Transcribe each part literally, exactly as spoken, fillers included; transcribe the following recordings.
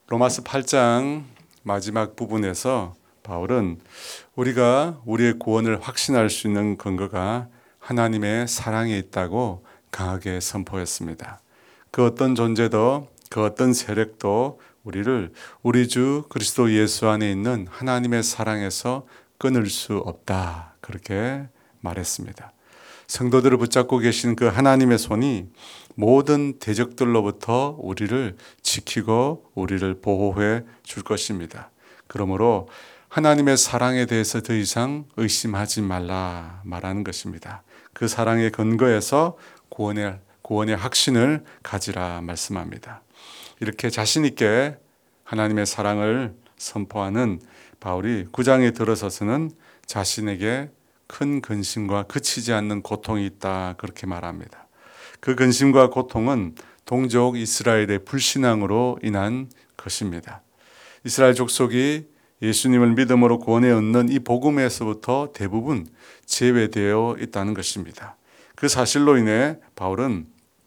로마서 팔 장 마지막 부분에서 바울은 우리가 우리의 구원을 확신할 수 있는 근거가 하나님의 사랑에 있다고 강하게 선포했습니다. 그 어떤 존재도 그 어떤 세력도 우리를 우리 주 그리스도 예수 안에 있는 하나님의 사랑에서 끊을 수 없다. 그렇게 말했습니다. 성도들을 붙잡고 계신 그 하나님의 손이 모든 대적들로부터 우리를 지키고 우리를 보호해 줄 것입니다. 그러므로 하나님의 사랑에 대해서 더 이상 의심하지 말라 말하는 것입니다. 그 사랑의 근거에서 구원의, 구원의 확신을 가지라 말씀합니다. 이렇게 자신 있게 하나님의 사랑을 선포하는 바울이 구 장에 들어서서는 자신에게 큰 근심과 그치지 않는 고통이 있다 그렇게 말합니다. 그 근심과 고통은 동족 이스라엘의 불신앙으로 인한 것입니다. 이스라엘 족속이 예수님을 믿음으로 구원에 얻는 이 복음에서부터 대부분 제외되어 있다는 것입니다. 그 사실로 인해 바울은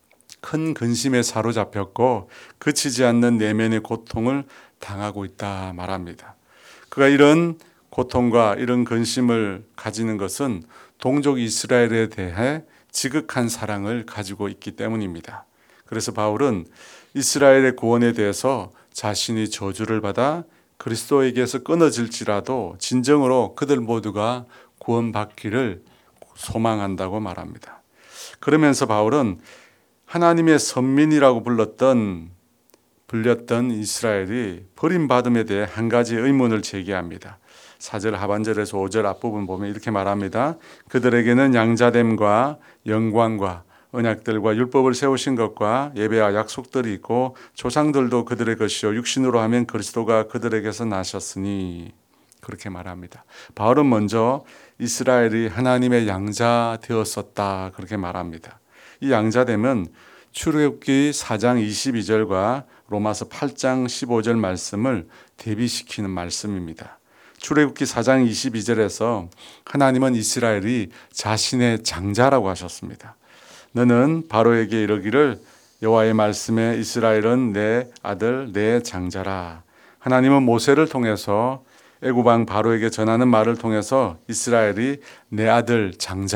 큰 근심에 사로잡혔고 그치지 않는 내면의 고통을 당하고 있다 말합니다. 그가 이런 고통과 이런 근심을 가지는 것은 동족 이스라엘에 대해 지극한 사랑을 가지고 있기 때문입니다. 그래서 바울은 이스라엘의 구원에 대해서 자신이 저주를 받아 그리스도에게서 끊어질지라도 진정으로 그들 모두가 구원받기를 소망한다고 말합니다. 그러면서 바울은 하나님의 선민이라고 불렀던 불렸던 이스라엘이 버림받음에 대해 한 가지 의문을 제기합니다. 사 절 하반절에서 오 절 앞부분 보면 이렇게 말합니다. 그들에게는 양자됨과 영광과 언약들과 율법을 세우신 것과 예배와 약속들이 있고 조상들도 그들의 것이요 육신으로 하면 그리스도가 그들에게서 나셨으니 그렇게 말합니다. 바울은 먼저 이스라엘이 하나님의 양자 되었었다 그렇게 말합니다. 이 양자됨은 출애굽기 사 장 이십이 절과 로마서 팔 장 십오 절 말씀을 대비시키는 말씀입니다. 출애굽기 사 장 이십이 절에서 하나님은 이스라엘이 자신의 장자라고 하셨습니다. 너는 바로에게 이르기를 여호와의 말씀에 이스라엘은 내 아들 내 장자라. 하나님은 모세를 통해서 애굽 왕 바로에게 전하는 말을 통해서 이스라엘이 내 아들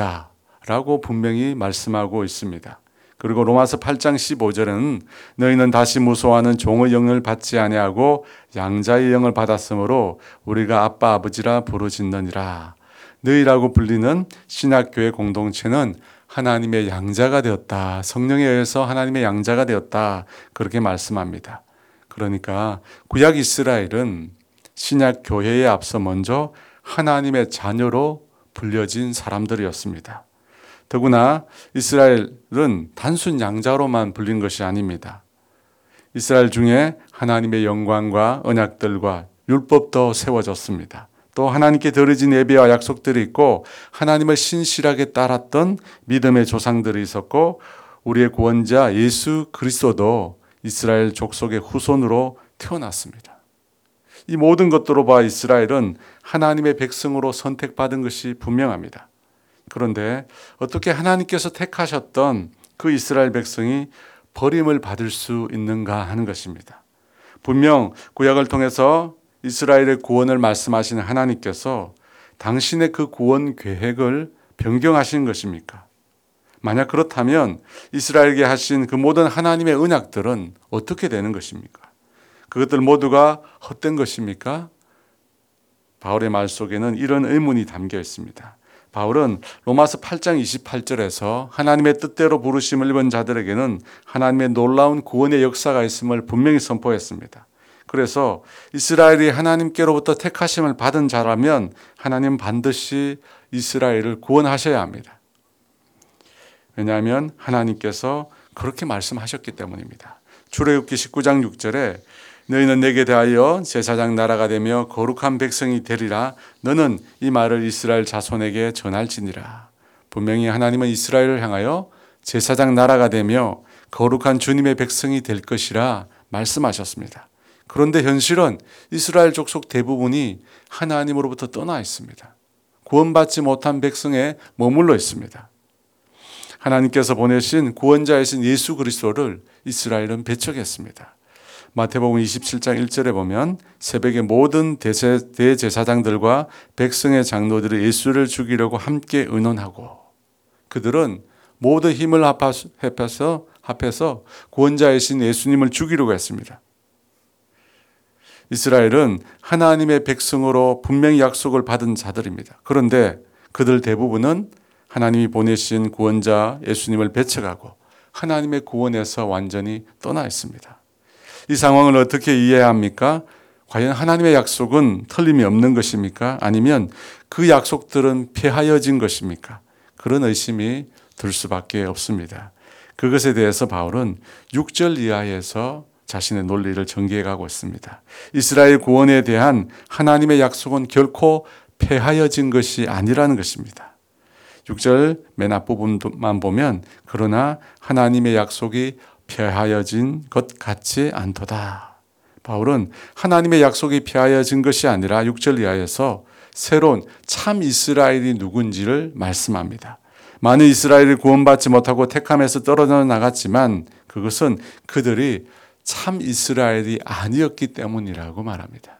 장자라고 분명히 말씀하고 있습니다. 그리고 로마서 팔 장 십오 절은 너희는 다시 무소하는 종의 영을 받지 아니하고 양자의 영을 받았으므로 우리가 아빠 아버지라 부르짖느니라. 너희라고 불리는 신학교의 공동체는 하나님의 양자가 되었다. 성령에 의해서 하나님의 양자가 되었다. 그렇게 말씀합니다. 그러니까 구약 이스라엘은 신약 교회에 앞서 먼저 하나님의 자녀로 불려진 사람들이었습니다. 더구나 이스라엘은 단순 양자로만 불린 것이 아닙니다. 이스라엘 중에 하나님의 영광과 언약들과 율법도 세워졌습니다. 또 하나님께 드려진 예배와 약속들이 있고 하나님을 신실하게 따랐던 믿음의 조상들이 있었고 우리의 구원자 예수 그리스도도 이스라엘 족속의 후손으로 태어났습니다. 이 모든 것들로 봐 이스라엘은 하나님의 백성으로 선택받은 것이 분명합니다. 그런데 어떻게 하나님께서 택하셨던 그 이스라엘 백성이 버림을 받을 수 있는가 하는 것입니다. 분명 구약을 통해서 이스라엘의 구원을 말씀하시는 하나님께서 당신의 그 구원 계획을 변경하신 것입니까? 만약 그렇다면 이스라엘에게 하신 그 모든 하나님의 언약들은 어떻게 되는 것입니까? 그것들 모두가 헛된 것입니까? 바울의 말 속에는 이런 의문이 담겨 있습니다. 바울은 로마서 팔 장 이십팔 절에서 하나님의 뜻대로 부르심을 입은 자들에게는 하나님의 놀라운 구원의 역사가 있음을 분명히 선포했습니다. 그래서 이스라엘이 하나님께로부터 택하심을 받은 자라면 하나님 반드시 이스라엘을 구원하셔야 합니다. 왜냐하면 하나님께서 그렇게 말씀하셨기 때문입니다. 출애굽기 십구 장 육 절에 너희는 내게 대하여 제사장 나라가 되며 거룩한 백성이 되리라. 너는 이 말을 이스라엘 자손에게 전할지니라. 분명히 하나님은 이스라엘을 향하여 제사장 나라가 되며 거룩한 주님의 백성이 될 것이라 말씀하셨습니다. 그런데 현실은 이스라엘 족속 대부분이 하나님으로부터 떠나 있습니다. 구원받지 못한 백성에 머물러 있습니다. 하나님께서 보내신 구원자이신 예수 그리스도를 이스라엘은 배척했습니다. 마태복음 이십칠 장 일 절에 보면 새벽에 모든 대제, 대제사장들과 백성의 장로들이 예수를 죽이려고 함께 의논하고 그들은 모두 힘을 합해서, 합해서 구원자이신 예수님을 죽이려고 했습니다. 이스라엘은 하나님의 백성으로 분명히 약속을 받은 자들입니다. 그런데 그들 대부분은 하나님이 보내신 구원자 예수님을 배척하고 하나님의 구원에서 완전히 떠나 있습니다. 이 상황을 어떻게 이해해야 합니까? 과연 하나님의 약속은 틀림이 없는 것입니까? 아니면 그 약속들은 폐하여진 것입니까? 그런 의심이 들 수밖에 없습니다. 그것에 대해서 바울은 육 절 이하에서 자신의 논리를 전개해 가고 있습니다. 이스라엘 구원에 대한 하나님의 약속은 결코 폐하여진 것이 아니라는 것입니다. 육 절 맨 앞부분만 보면 그러나 하나님의 약속이 폐하여진 것 같지 않도다. 바울은 하나님의 약속이 폐하여진 것이 아니라 육 절 이하에서 새로운 참 이스라엘이 누군지를 말씀합니다. 많은 이스라엘이 구원받지 못하고 택함에서 떨어져 나갔지만 그것은 그들이 참 이스라엘이 아니었기 때문이라고 말합니다.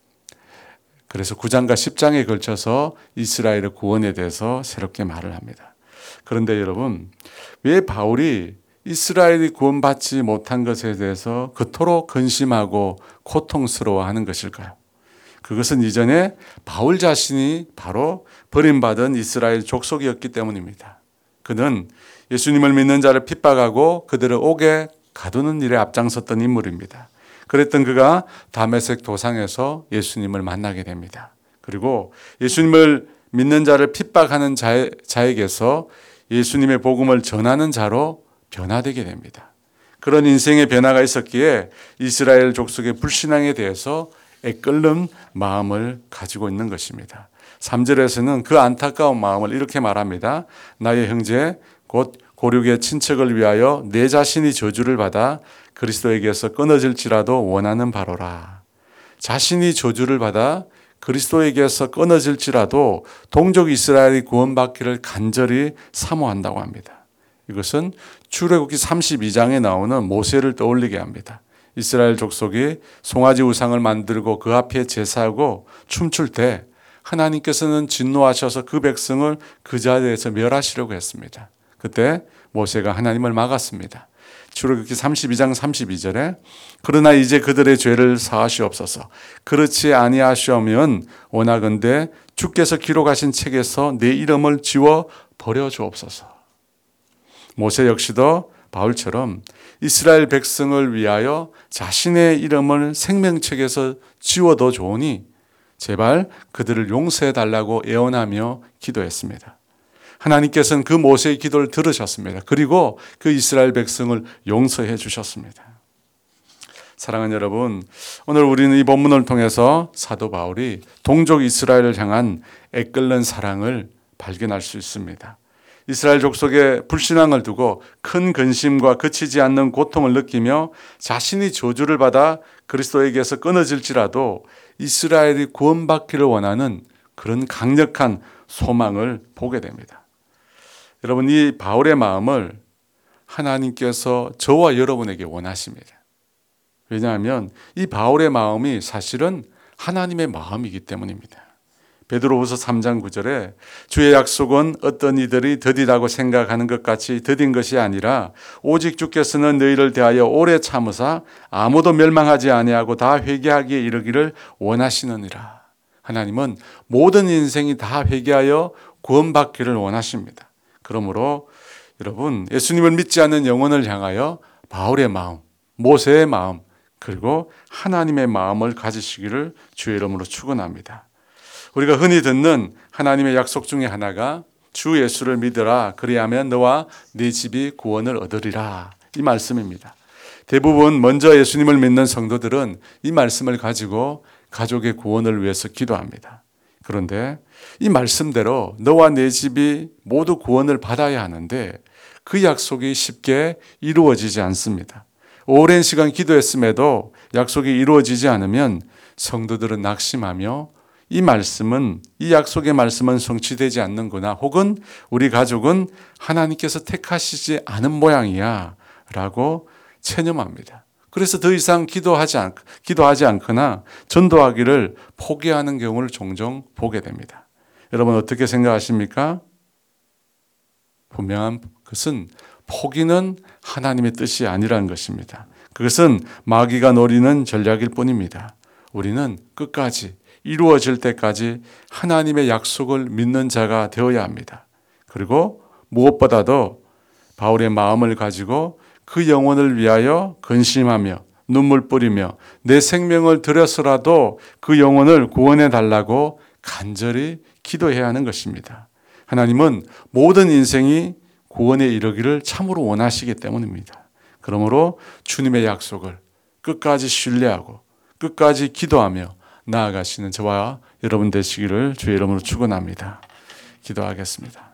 그래서 구 장과 십 장에 걸쳐서 이스라엘의 구원에 대해서 새롭게 말을 합니다. 그런데 여러분, 왜 바울이 이스라엘이 구원받지 못한 것에 대해서 그토록 근심하고 고통스러워하는 것일까요? 그것은 이전에 바울 자신이 바로 버림받은 이스라엘 족속이었기 때문입니다. 그는 예수님을 믿는 자를 핍박하고 그들을 옥에 가두는 일에 앞장섰던 인물입니다. 그랬던 그가 다메섹 도상에서 예수님을 만나게 됩니다. 그리고 예수님을 믿는 자를 핍박하는 자, 자에게서 예수님의 복음을 전하는 자로 변화되게 됩니다. 그런 인생의 변화가 있었기에 이스라엘 족속의 불신앙에 대해서 애끓는 마음을 가지고 있는 것입니다. 삼 절에서는 그 안타까운 마음을 이렇게 말합니다. 나의 형제 곧 고륙의 친척을 위하여 내 자신이 저주를 받아 그리스도에게서 끊어질지라도 원하는 바로라. 자신이 저주를 받아 그리스도에게서 끊어질지라도 동족 이스라엘이 구원받기를 간절히 사모한다고 합니다. 이것은 출애굽기 삼십이 장에 나오는 모세를 떠올리게 합니다. 이스라엘 족속이 송아지 우상을 만들고 그 앞에 제사하고 춤출 때 하나님께서는 진노하셔서 그 백성을 그 자리에서 멸하시려고 했습니다. 그때 모세가 하나님을 막았습니다. 출애굽기 삼십이 장 삼십이 절에 그러나 이제 그들의 죄를 사하시옵소서. 그렇지 아니하시오면 원하건대 주께서 기록하신 책에서 내 이름을 지워 버려 주옵소서. 모세 역시도 바울처럼 이스라엘 백성을 위하여 자신의 이름을 생명책에서 지워도 좋으니 제발 그들을 용서해 달라고 애원하며 기도했습니다. 하나님께서는 그 모세의 기도를 들으셨습니다. 그리고 그 이스라엘 백성을 용서해 주셨습니다. 사랑하는 여러분, 오늘 우리는 이 본문을 통해서 사도 바울이 동족 이스라엘을 향한 애끓는 사랑을 발견할 수 있습니다. 이스라엘 족속의 불신앙을 두고 큰 근심과 그치지 않는 고통을 느끼며 자신이 저주를 받아 그리스도에게서 끊어질지라도 이스라엘이 구원받기를 원하는 그런 강력한 소망을 보게 됩니다. 여러분, 이 바울의 마음을 하나님께서 저와 여러분에게 원하십니다. 왜냐하면 이 바울의 마음이 사실은 하나님의 마음이기 때문입니다. 베드로후서 삼 장 구 절에 주의 약속은 어떤 이들이 더디다고 생각하는 것 같이 더딘 것이 아니라 오직 주께서는 너희를 대하여 오래 참으사 아무도 멸망하지 아니하고 다 회개하기에 이르기를 원하시느니라. 하나님은 모든 인생이 다 회개하여 구원받기를 원하십니다. 그러므로 여러분, 예수님을 믿지 않는 영혼을 향하여 바울의 마음, 모세의 마음, 그리고 하나님의 마음을 가지시기를 주의 이름으로 축원합니다. 우리가 흔히 듣는 하나님의 약속 중에 하나가 주 예수를 믿으라 그리하면 너와 네 집이 구원을 얻으리라, 이 말씀입니다. 대부분 먼저 예수님을 믿는 성도들은 이 말씀을 가지고 가족의 구원을 위해서 기도합니다. 그런데 이 말씀대로 너와 내 집이 모두 구원을 받아야 하는데 그 약속이 쉽게 이루어지지 않습니다. 오랜 시간 기도했음에도 약속이 이루어지지 않으면 성도들은 낙심하며 이 말씀은, 이 약속의 말씀은 성취되지 않는구나, 혹은 우리 가족은 하나님께서 택하시지 않은 모양이야 라고 체념합니다. 그래서 더 이상 기도하지 않, 기도하지 않거나 전도하기를 포기하는 경우를 종종 보게 됩니다. 여러분 어떻게 생각하십니까? 분명한 것은 포기는 하나님의 뜻이 아니라는 것입니다. 그것은 마귀가 노리는 전략일 뿐입니다. 우리는 끝까지 이루어질 때까지 하나님의 약속을 믿는 자가 되어야 합니다. 그리고 무엇보다도 바울의 마음을 가지고 그 영혼을 위하여 근심하며 눈물 뿌리며 내 생명을 들여서라도 그 영혼을 구원해 달라고 간절히 기도해야 하는 것입니다. 하나님은 모든 인생이 구원에 이르기를 참으로 원하시기 때문입니다. 그러므로 주님의 약속을 끝까지 신뢰하고 끝까지 기도하며 나아가시는 저와 여러분 되시기를 주의 이름으로 축원합니다. 기도하겠습니다.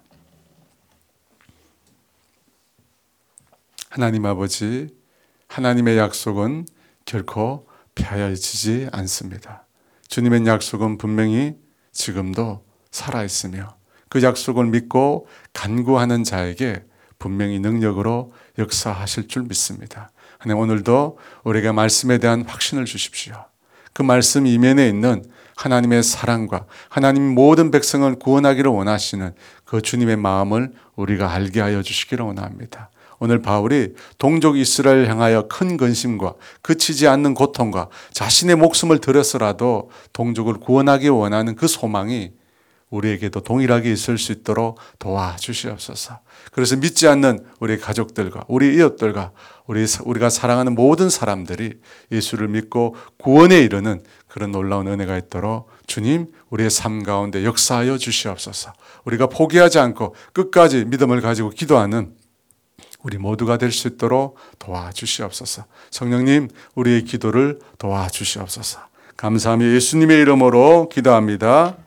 하나님 아버지, 하나님의 약속은 결코 폐하여지지 않습니다. 주님의 약속은 분명히 지금도 살아있으며 그 약속을 믿고 간구하는 자에게 분명히 능력으로 역사하실 줄 믿습니다. 하나님 오늘도 우리에게 말씀에 대한 확신을 주십시오. 그 말씀 이면에 있는 하나님의 사랑과 하나님 모든 백성을 구원하기를 원하시는 그 주님의 마음을 우리가 알게 하여 주시기를 원합니다. 오늘 바울이 동족 이스라엘 향하여 큰 근심과 그치지 않는 고통과 자신의 목숨을 들여서라도 동족을 구원하기 원하는 그 소망이 우리에게도 동일하게 있을 수 있도록 도와주시옵소서. 그래서 믿지 않는 우리 가족들과 우리 이웃들과 우리, 우리가 사랑하는 모든 사람들이 예수를 믿고 구원에 이르는 그런 놀라운 은혜가 있도록 주님 우리의 삶 가운데 역사하여 주시옵소서. 우리가 포기하지 않고 끝까지 믿음을 가지고 기도하는 우리 모두가 될 수 있도록 도와주시옵소서. 성령님 우리의 기도를 도와주시옵소서. 감사하며 예수님의 이름으로 기도합니다.